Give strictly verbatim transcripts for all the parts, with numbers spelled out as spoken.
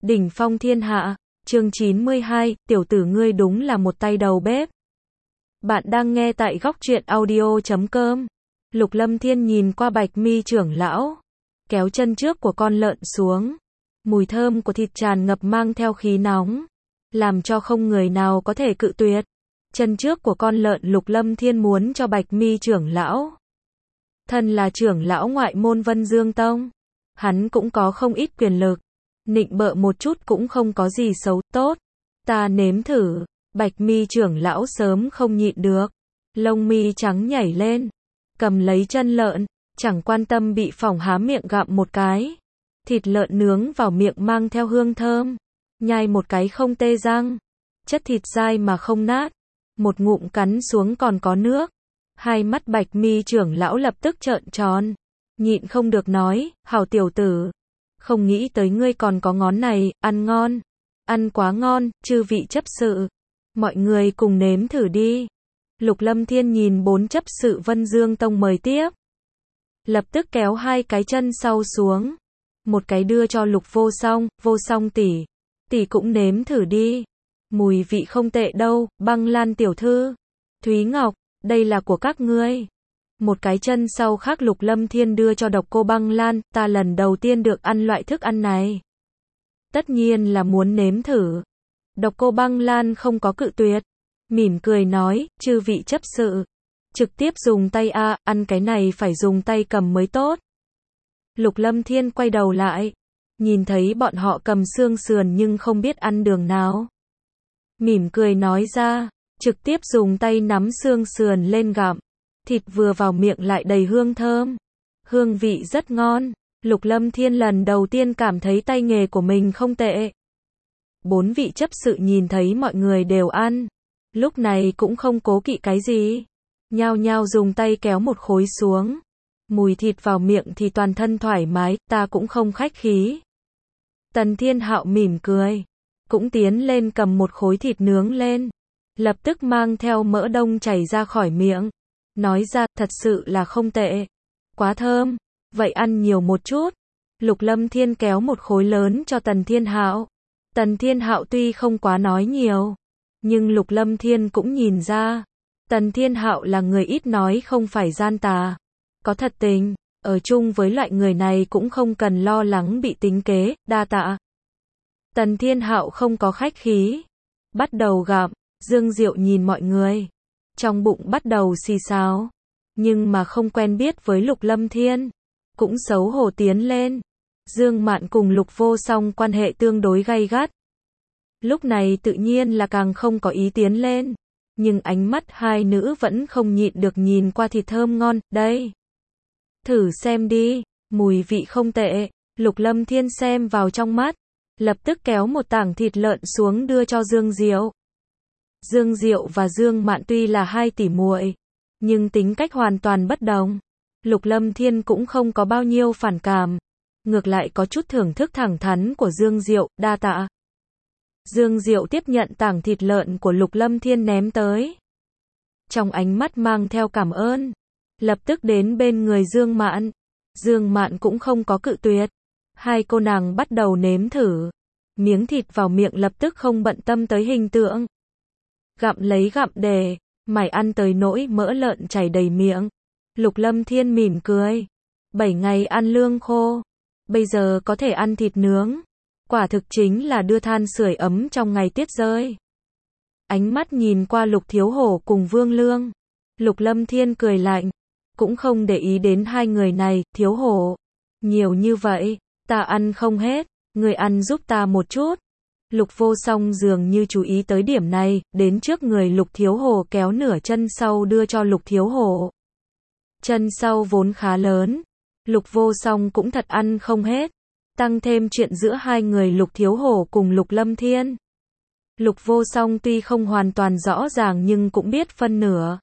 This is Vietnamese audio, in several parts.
Đỉnh phong thiên hạ, chương chín mươi hai, tiểu tử ngươi đúng là một tay đầu bếp. Bạn đang nghe tại góc truyện audio chấm com. Lục Lâm Thiên nhìn qua Bạch Mi trưởng lão, kéo chân trước của con lợn xuống. Mùi thơm của thịt tràn ngập mang theo khí nóng, làm cho không người nào có thể cự tuyệt. Chân trước của con lợn Lục Lâm Thiên muốn cho Bạch Mi trưởng lão. Thân là trưởng lão ngoại môn Vân Dương Tông, hắn cũng có không ít quyền lực. Nịnh bợ một chút cũng không có gì xấu, tốt. Ta nếm thử. Bạch Mi trưởng lão sớm không nhịn được. Lông mi trắng nhảy lên. Cầm lấy chân lợn, chẳng quan tâm bị phỏng há miệng gặm một cái. Thịt lợn nướng vào miệng mang theo hương thơm. Nhai một cái không tê răng. Chất thịt dai mà không nát. Một ngụm cắn xuống còn có nước. Hai mắt Bạch Mi trưởng lão lập tức trợn tròn. Nhịn không được nói, hảo tiểu tử. Không nghĩ tới ngươi còn có ngón này, ăn ngon. Ăn quá ngon, chư vị chấp sự. Mọi người cùng nếm thử đi. Lục Lâm Thiên nhìn bốn chấp sự Vân Dương Tông mời tiếp. Lập tức kéo hai cái chân sau xuống. Một cái đưa cho Lục Vô Song, Vô Song tỷ. Tỷ cũng nếm thử đi. Mùi vị không tệ đâu, Băng Lan tiểu thư. Thúy Ngọc, đây là của các ngươi. Một cái chân sau khác Lục Lâm Thiên đưa cho Độc Cô Băng Lan, ta lần đầu tiên được ăn loại thức ăn này. Tất nhiên là muốn nếm thử. Độc Cô Băng Lan không có cự tuyệt. Mỉm cười nói, chư vị chấp sự. Trực tiếp dùng tay a, ăn cái này phải dùng tay cầm mới tốt. Lục Lâm Thiên quay đầu lại. Nhìn thấy bọn họ cầm xương sườn nhưng không biết ăn đường nào. Mỉm cười nói ra, trực tiếp dùng tay nắm xương sườn lên gặm. Thịt vừa vào miệng lại đầy hương thơm. Hương vị rất ngon. Lục Lâm Thiên lần đầu tiên cảm thấy tay nghề của mình không tệ. Bốn vị chấp sự nhìn thấy mọi người đều ăn. Lúc này cũng không cố kỵ cái gì. Nhao nhao dùng tay kéo một khối xuống. Mùi thịt vào miệng thì toàn thân thoải mái, ta cũng không khách khí. Tần Thiên Hạo mỉm cười. Cũng tiến lên cầm một khối thịt nướng lên. Lập tức mang theo mỡ đông chảy ra khỏi miệng. Nói ra, thật sự là không tệ. Quá thơm. Vậy ăn nhiều một chút. Lục Lâm Thiên kéo một khối lớn cho Tần Thiên Hạo. Tần Thiên Hạo tuy không quá nói nhiều, nhưng Lục Lâm Thiên cũng nhìn ra. Tần Thiên Hạo là người ít nói không phải gian tà. Có thật tình, ở chung với loại người này cũng không cần lo lắng bị tính kế, đa tạ. Tần Thiên Hạo không có khách khí. Bắt đầu gặm, Dương Diệu nhìn mọi người. Trong bụng bắt đầu xì xào. Nhưng mà không quen biết với Lục Lâm Thiên. Cũng xấu hổ tiến lên. Dương Mạn cùng Lục Vô Song quan hệ tương đối gay gắt. Lúc này tự nhiên là càng không có ý tiến lên. Nhưng ánh mắt hai nữ vẫn không nhịn được nhìn qua thịt thơm ngon, đây. Thử xem đi, mùi vị không tệ. Lục Lâm Thiên xem vào trong mắt. Lập tức kéo một tảng thịt lợn xuống đưa cho Dương Diệu. Dương Diệu và Dương Mạn tuy là hai tỷ muội, nhưng tính cách hoàn toàn bất đồng. Lục Lâm Thiên cũng không có bao nhiêu phản cảm. Ngược lại có chút thưởng thức thẳng thắn của Dương Diệu, đa tạ. Dương Diệu tiếp nhận tảng thịt lợn của Lục Lâm Thiên ném tới. Trong ánh mắt mang theo cảm ơn. Lập tức đến bên người Dương Mạn. Dương Mạn cũng không có cự tuyệt. Hai cô nàng bắt đầu nếm thử. Miếng thịt vào miệng lập tức không bận tâm tới hình tượng. Gặm lấy gặm để, mải ăn tới nỗi mỡ lợn chảy đầy miệng. Lục Lâm Thiên mỉm cười. Bảy ngày ăn lương khô. Bây giờ có thể ăn thịt nướng. Quả thực chính là đưa than sưởi ấm trong ngày tuyết rơi. Ánh mắt nhìn qua Lục Thiếu Hổ cùng Vương Lương. Lục Lâm Thiên cười lạnh. Cũng không để ý đến hai người này, Thiếu Hổ. Nhiều như vậy, ta ăn không hết. Người ăn giúp ta một chút. Lục Vô Song dường như chú ý tới điểm này, đến trước người Lục Thiếu Hổ kéo nửa chân sau đưa cho Lục Thiếu Hổ. Chân sau vốn khá lớn. Lục Vô Song cũng thật ăn không hết. Tăng thêm chuyện giữa hai người Lục Thiếu Hổ cùng Lục Lâm Thiên. Lục Vô Song tuy không hoàn toàn rõ ràng nhưng cũng biết phân nửa.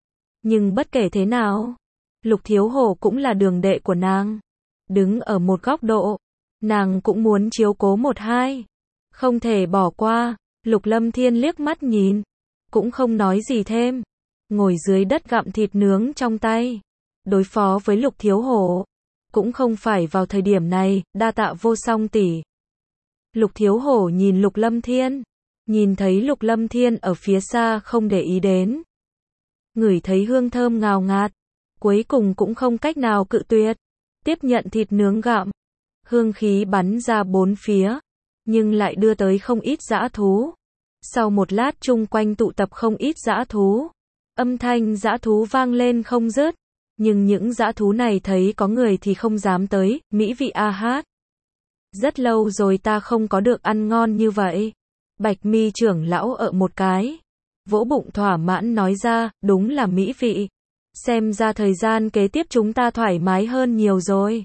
Nhưng bất kể thế nào, Lục Thiếu Hổ cũng là đường đệ của nàng. Đứng ở một góc độ, nàng cũng muốn chiếu cố một hai. Không thể bỏ qua. Lục Lâm Thiên liếc mắt nhìn. Cũng không nói gì thêm. Ngồi dưới đất gặm thịt nướng trong tay. Đối phó với Lục Thiếu Hổ. Cũng không phải vào thời điểm này, đa tạ Vô Song tỷ. Lục Thiếu Hổ nhìn Lục Lâm Thiên, nhìn thấy Lục Lâm Thiên ở phía xa không để ý đến. Ngửi thấy hương thơm ngào ngạt, cuối cùng cũng không cách nào cự tuyệt, tiếp nhận thịt nướng gặm. Hương khí bắn ra bốn phía, nhưng lại đưa tới không ít dã thú. Sau một lát chung quanh tụ tập không ít dã thú, âm thanh dã thú vang lên không dứt, nhưng những dã thú này thấy có người thì không dám tới, mỹ vị a hát. Rất lâu rồi ta không có được ăn ngon như vậy. Bạch Mi trưởng lão ở một cái, vỗ bụng thỏa mãn nói ra, đúng là mỹ vị. Xem ra thời gian kế tiếp chúng ta thoải mái hơn nhiều rồi.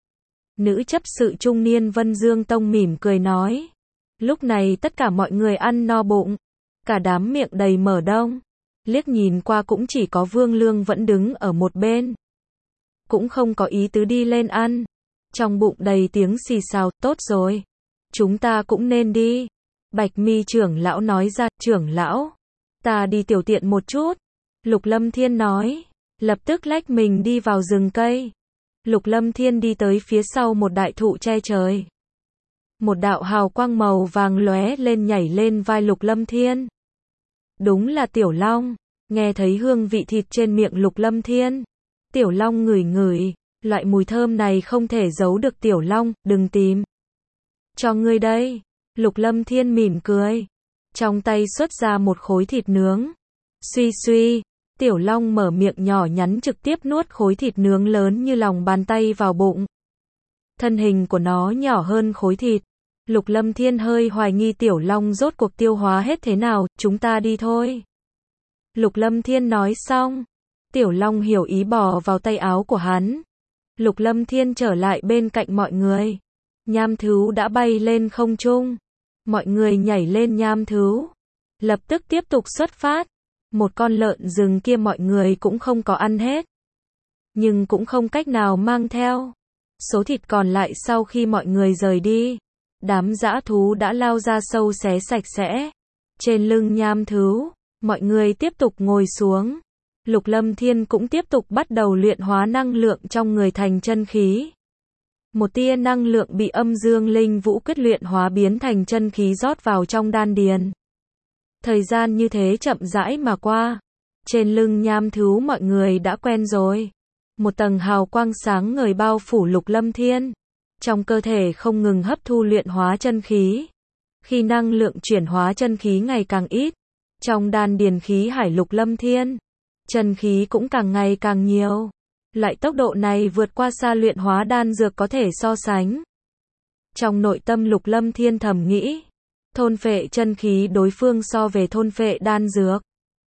Nữ chấp sự trung niên Vân Dương Tông mỉm cười nói. Lúc này tất cả mọi người ăn no bụng, cả đám miệng đầy mở đông. Liếc nhìn qua cũng chỉ có Vương Lương vẫn đứng ở một bên, cũng không có ý tứ đi lên ăn. Trong bụng đầy tiếng xì xào, tốt rồi, chúng ta cũng nên đi. Bạch Mi trưởng lão nói ra, trưởng lão, ta đi tiểu tiện một chút. Lục Lâm Thiên nói, lập tức lách mình đi vào rừng cây. Lục Lâm Thiên đi tới phía sau một đại thụ che trời. Một đạo hào quang màu vàng lóe lên nhảy lên vai Lục Lâm Thiên. Đúng là Tiểu Long. Nghe thấy hương vị thịt trên miệng Lục Lâm Thiên, Tiểu Long ngửi ngửi, loại mùi thơm này không thể giấu được. Tiểu Long, đừng tìm, cho ngươi đây. Lục Lâm Thiên mỉm cười, trong tay xuất ra một khối thịt nướng. Suy suy, Tiểu Long mở miệng nhỏ nhắn trực tiếp nuốt khối thịt nướng lớn như lòng bàn tay vào bụng. Thân hình của nó nhỏ hơn khối thịt. Lục Lâm Thiên hơi hoài nghi Tiểu Long rốt cuộc tiêu hóa hết thế nào, chúng ta đi thôi. Lục Lâm Thiên nói xong, Tiểu Long hiểu ý bò vào tay áo của hắn. Lục Lâm Thiên trở lại bên cạnh mọi người. Nham thú đã bay lên không trung. Mọi người nhảy lên nham thú, lập tức tiếp tục xuất phát. Một con lợn rừng kia mọi người cũng không có ăn hết, nhưng cũng không cách nào mang theo. Số thịt còn lại sau khi mọi người rời đi, đám dã thú đã lao ra sâu xé sạch sẽ. Trên lưng nham thú, mọi người tiếp tục ngồi xuống. Lục Lâm Thiên cũng tiếp tục bắt đầu luyện hóa năng lượng trong người thành chân khí. Một tia năng lượng bị âm dương linh vũ quyết luyện hóa biến thành chân khí rót vào trong đan điền. Thời gian như thế chậm rãi mà qua. Trên lưng nham thú mọi người đã quen rồi. Một tầng hào quang sáng ngời bao phủ Lục Lâm Thiên. Trong cơ thể không ngừng hấp thu luyện hóa chân khí. Khi năng lượng chuyển hóa chân khí ngày càng ít, trong đan điền khí hải Lục Lâm Thiên, chân khí cũng càng ngày càng nhiều. Loại tốc độ này vượt qua xa luyện hóa đan dược có thể so sánh. Trong nội tâm Lục Lâm Thiên thầm nghĩ, thôn phệ chân khí đối phương so về thôn phệ đan dược,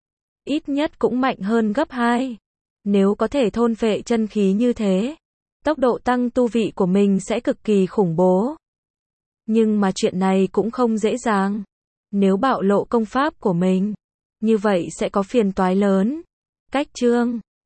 ít nhất cũng mạnh hơn gấp hai. Nếu có thể thôn phệ chân khí như thế, tốc độ tăng tu vị của mình sẽ cực kỳ khủng bố. Nhưng mà chuyện này cũng không dễ dàng. Nếu bạo lộ công pháp của mình, như vậy sẽ có phiền toái lớn. Cách chương